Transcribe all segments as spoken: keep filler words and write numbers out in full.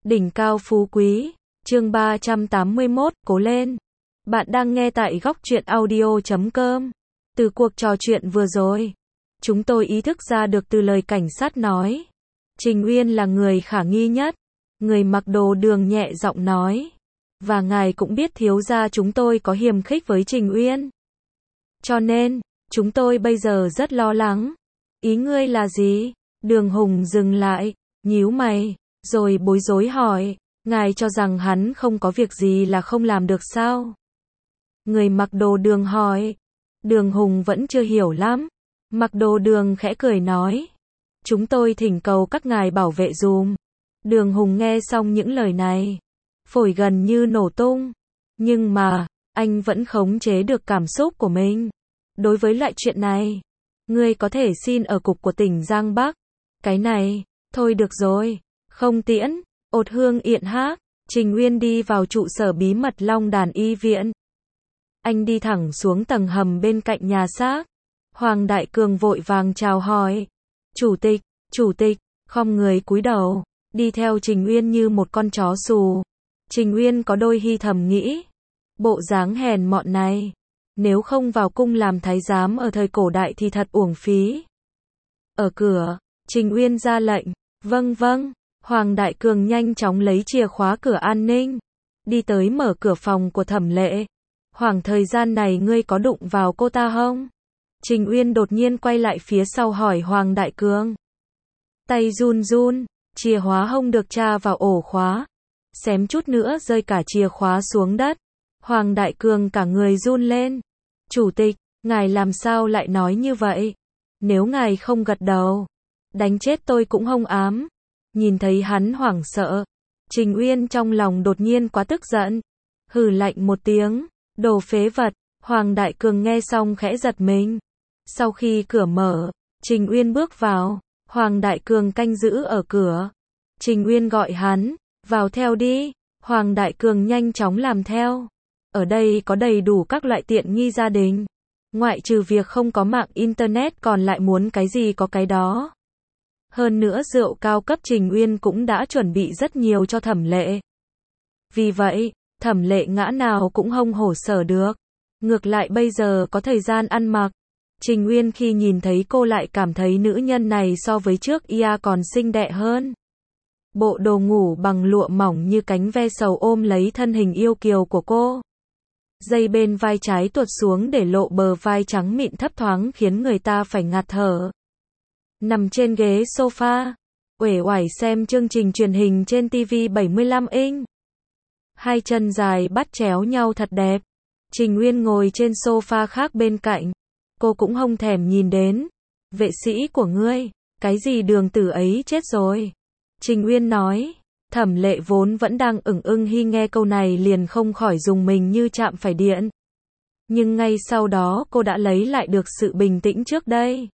Đỉnh cao phú quý, chương ba trăm tám mươi mốt, cố lên. Bạn đang nghe tại góc truyện audio chấm com. Từ cuộc trò chuyện vừa rồi, chúng tôi ý thức ra được từ lời cảnh sát nói. Trình Uyên là người khả nghi nhất. Người mặc đồ đường nhẹ giọng nói. Và ngài cũng biết thiếu gia chúng tôi có hiềm khích với Trình Uyên. Cho nên, chúng tôi bây giờ rất lo lắng. Ý ngươi là gì? Đường Hùng dừng lại, nhíu mày, rồi bối rối hỏi, ngài cho rằng hắn không có việc gì là không làm được sao? Người mặc đồ đường hỏi. Đường Hùng vẫn chưa hiểu lắm. Mặc đồ đường khẽ cười nói. Chúng tôi thỉnh cầu các ngài bảo vệ dùm. Đường Hùng nghe xong những lời này, phổi gần như nổ tung. Nhưng mà, anh vẫn khống chế được cảm xúc của mình. Đối với loại chuyện này, ngươi có thể xin ở cục của tỉnh Giang Bắc. Cái này, thôi được rồi. Không tiễn, ột hương yện hát. Trình Uyên đi vào trụ sở bí mật Long Đàn Y Viện. Anh đi thẳng xuống tầng hầm bên cạnh nhà xác. Hoàng Đại Cường vội vàng chào hỏi. Chủ tịch, chủ tịch, khom người cúi đầu, đi theo Trình Uyên như một con chó xù. Trình Uyên có đôi khi thầm nghĩ, bộ dáng hèn mọn này, nếu không vào cung làm thái giám ở thời cổ đại thì thật uổng phí. Ở cửa, Trình Uyên ra lệnh, vâng vâng. Hoàng Đại Cường nhanh chóng lấy chìa khóa cửa an ninh, đi tới mở cửa phòng của Thẩm Lệ. Khoảng thời gian này ngươi có đụng vào cô ta không? Trình Uyên đột nhiên quay lại phía sau hỏi Hoàng Đại Cường. Tay run run, chìa khóa không được tra vào ổ khóa. Xém chút nữa rơi cả chìa khóa xuống đất. Hoàng Đại Cường cả người run lên. Chủ tịch, ngài làm sao lại nói như vậy? Nếu ngài không gật đầu, đánh chết tôi cũng không ám. Nhìn thấy hắn hoảng sợ, Trình Uyên trong lòng đột nhiên quá tức giận. Hừ lạnh một tiếng, đồ phế vật. Hoàng Đại Cường nghe xong khẽ giật mình. Sau khi cửa mở, Trình Uyên bước vào. Hoàng Đại Cường canh giữ ở cửa. Trình Uyên gọi hắn, vào theo đi. Hoàng Đại Cường nhanh chóng làm theo. Ở đây có đầy đủ các loại tiện nghi gia đình. Ngoại trừ việc không có mạng internet còn lại muốn cái gì có cái đó. Hơn nữa rượu cao cấp Trình Uyên cũng đã chuẩn bị rất nhiều cho Thẩm Lệ. Vì vậy, Thẩm Lệ ngã nào cũng không hổ sở được. Ngược lại bây giờ có thời gian ăn mặc. Trình Uyên khi nhìn thấy cô lại cảm thấy nữ nhân này so với trước ia còn xinh đẹp hơn. Bộ đồ ngủ bằng lụa mỏng như cánh ve sầu ôm lấy thân hình yêu kiều của cô. Dây bên vai trái tuột xuống để lộ bờ vai trắng mịn thấp thoáng khiến người ta phải ngạt thở. Nằm trên ghế sofa, uể oải xem chương trình truyền hình trên ti vi bảy mươi lăm inch. Hai chân dài bắt chéo nhau thật đẹp. Trình Uyên ngồi trên sofa khác bên cạnh. Cô cũng không thèm nhìn đến. Vệ sĩ của ngươi, cái gì Đường Tử ấy chết rồi. Trình Uyên nói. Thẩm Lệ vốn vẫn đang ửng ưng khi nghe câu này liền không khỏi dùng mình như chạm phải điện. Nhưng ngay sau đó cô đã lấy lại được sự bình tĩnh trước đây.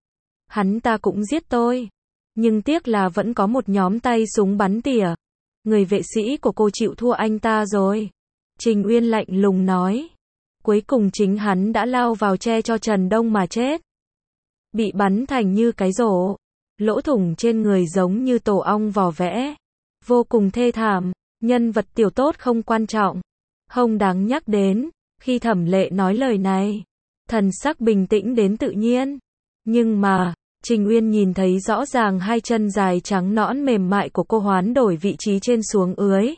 Hắn ta cũng giết tôi. Nhưng tiếc là vẫn có một nhóm tay súng bắn tỉa. Người vệ sĩ của cô chịu thua anh ta rồi. Trình Uyên lạnh lùng nói. Cuối cùng chính hắn đã lao vào che cho Trần Đông mà chết. Bị bắn thành như cái rổ. Lỗ thủng trên người giống như tổ ong vò vẽ. Vô cùng thê thảm. Nhân vật tiểu tốt không quan trọng. Không đáng nhắc đến. Khi Thẩm Lệ nói lời này, thần sắc bình tĩnh đến tự nhiên. Nhưng mà, Trình Uyên nhìn thấy rõ ràng hai chân dài trắng nõn mềm mại của cô hoán đổi vị trí trên xuống ưới.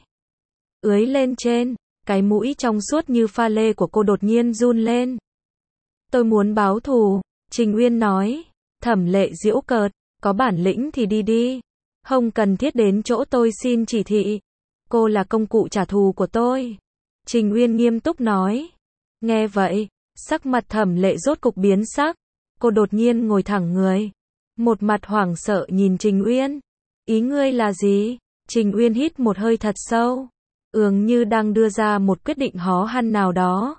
Ưới lên trên, cái mũi trong suốt như pha lê của cô đột nhiên run lên. Tôi muốn báo thù, Trình Uyên nói. Thẩm Lệ giễu cợt, có bản lĩnh thì đi đi. Không cần thiết đến chỗ tôi xin chỉ thị. Cô là công cụ trả thù của tôi. Trình Uyên nghiêm túc nói. Nghe vậy, sắc mặt Thẩm Lệ rốt cục biến sắc. Cô đột nhiên ngồi thẳng người. Một mặt hoảng sợ nhìn Trình Uyên. Ý ngươi là gì? Trình Uyên hít một hơi thật sâu. Ường như đang đưa ra một quyết định khó khăn nào đó.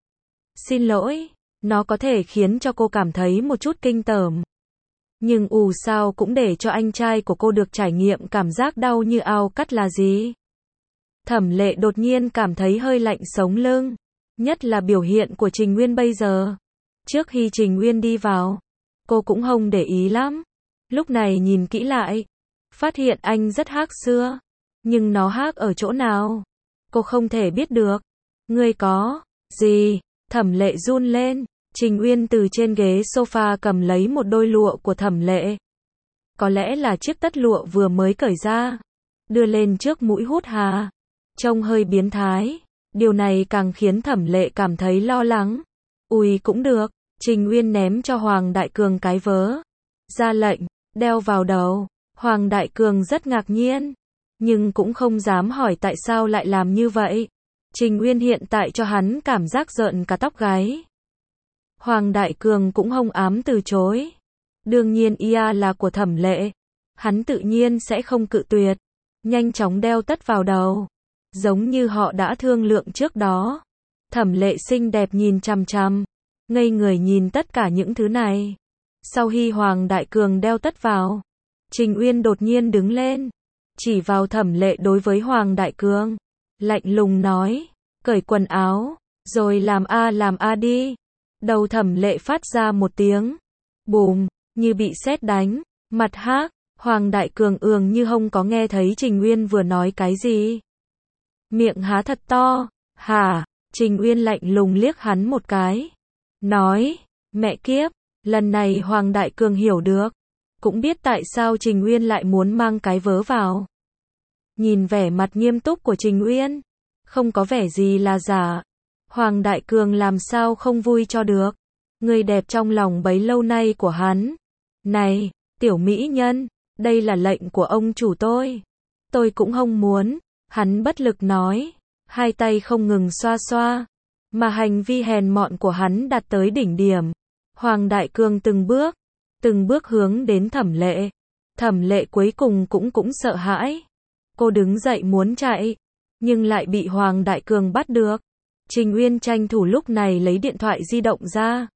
Xin lỗi, nó có thể khiến cho cô cảm thấy một chút kinh tởm. Nhưng ù sao cũng để cho anh trai của cô được trải nghiệm cảm giác đau như ao cắt là gì? Thẩm Lệ đột nhiên cảm thấy hơi lạnh sống lưng. Nhất là biểu hiện của Trình Uyên bây giờ. Trước khi Trình Uyên đi vào, cô cũng không để ý lắm. Lúc này nhìn kỹ lại, phát hiện anh rất khác xưa. Nhưng nó hack ở chỗ nào? Cô không thể biết được. Ngươi có gì? Thẩm Lệ run lên. Trình Uyên từ trên ghế sofa cầm lấy một đôi lụa của Thẩm Lệ. Có lẽ là chiếc tất lụa vừa mới cởi ra. Đưa lên trước mũi hút hà. Trông hơi biến thái. Điều này càng khiến Thẩm Lệ cảm thấy lo lắng. Ui cũng được. Trình Uyên ném cho Hoàng Đại Cường cái vớ. Ra lệnh, đeo vào đầu. Hoàng Đại Cường rất ngạc nhiên. Nhưng cũng không dám hỏi tại sao lại làm như vậy. Trình Uyên hiện tại cho hắn cảm giác rợn cả tóc gáy. Hoàng Đại Cường cũng hông ám từ chối. Đương nhiên ia là của Thẩm Lệ. Hắn tự nhiên sẽ không cự tuyệt. Nhanh chóng đeo tất vào đầu. Giống như họ đã thương lượng trước đó. Thẩm Lệ xinh đẹp nhìn chằm chằm. Ngây người nhìn tất cả những thứ này. Sau khi Hoàng Đại Cường đeo tất vào, Trình Uyên đột nhiên đứng lên. Chỉ vào Thẩm Lệ đối với Hoàng Đại Cường. Lạnh lùng nói. Cởi quần áo. Rồi làm a làm a đi. Đầu Thẩm Lệ phát ra một tiếng. Bùm. Như bị sét đánh. Mặt hác. Hoàng Đại Cường ường như không có nghe thấy Trình Uyên vừa nói cái gì. Miệng há thật to. Hả? Trình Uyên lạnh lùng liếc hắn một cái. Nói. Mẹ kiếp. Lần này Hoàng Đại Cường hiểu được. Cũng biết tại sao Trình Uyên lại muốn mang cái vớ vào. Nhìn vẻ mặt nghiêm túc của Trình Uyên. Không có vẻ gì là giả. Hoàng Đại Cường làm sao không vui cho được. Người đẹp trong lòng bấy lâu nay của hắn. Này, tiểu mỹ nhân. Đây là lệnh của ông chủ tôi. Tôi cũng không muốn. Hắn bất lực nói. Hai tay không ngừng xoa xoa. Mà hành vi hèn mọn của hắn đạt tới đỉnh điểm. Hoàng Đại Cường từng bước. Từng bước hướng đến Thẩm Lệ. Thẩm Lệ cuối cùng cũng cũng sợ hãi. Cô đứng dậy muốn chạy. Nhưng lại bị Hoàng Đại Cường bắt được. Trình Uyên tranh thủ lúc này lấy điện thoại di động ra.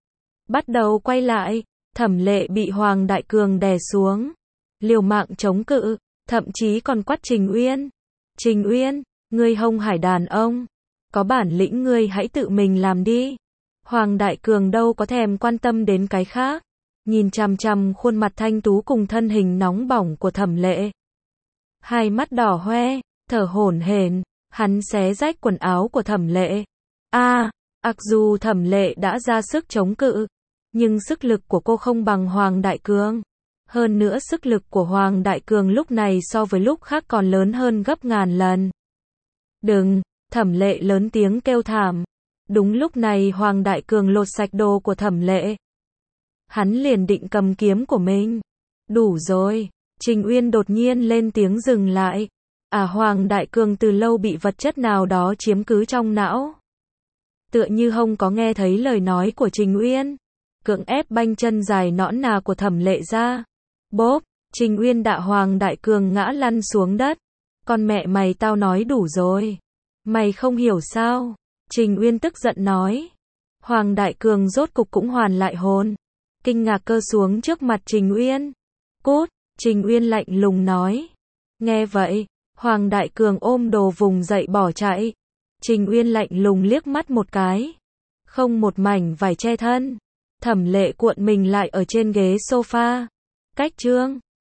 Bắt đầu quay lại. Thẩm Lệ bị Hoàng Đại Cường đè xuống. Liều mạng chống cự. Thậm chí còn quát Trình Uyên. Trình Uyên, ngươi hông hải đàn ông. Có bản lĩnh ngươi hãy tự mình làm đi. Hoàng Đại Cường đâu có thèm quan tâm đến cái khác. Nhìn chằm chằm khuôn mặt thanh tú cùng thân hình nóng bỏng của Thẩm Lệ. Hai mắt đỏ hoe, thở hổn hển, hắn xé rách quần áo của Thẩm Lệ. A, à, mặc dù Thẩm Lệ đã ra sức chống cự, nhưng sức lực của cô không bằng Hoàng Đại Cường. Hơn nữa sức lực của Hoàng Đại Cường lúc này so với lúc khác còn lớn hơn gấp ngàn lần. Đừng, Thẩm Lệ lớn tiếng kêu thảm. Đúng lúc này Hoàng Đại Cường lột sạch đồ của Thẩm Lệ. Hắn liền định cầm kiếm của mình. Đủ rồi. Trình Uyên đột nhiên lên tiếng dừng lại. À, Hoàng Đại Cường từ lâu bị vật chất nào đó chiếm cứ trong não. Tựa như không có nghe thấy lời nói của Trình Uyên. Cưỡng ép banh chân dài nõn nà của Thẩm Lệ ra. Bốp, Trình Uyên đạ Hoàng Đại Cường ngã lăn xuống đất. Con mẹ mày, tao nói đủ rồi. Mày không hiểu sao? Trình Uyên tức giận nói. Hoàng Đại Cường rốt cục cũng hoàn lại hồn. Kinh ngạc cơ xuống trước mặt Trình Uyên. Cút, Trình Uyên lạnh lùng nói. Nghe vậy, Hoàng Đại Cường ôm đồ vùng dậy bỏ chạy. Trình Uyên lạnh lùng liếc mắt một cái. Không một mảnh vải che thân. Thẩm Lệ cuộn mình lại ở trên ghế sofa. Cách chương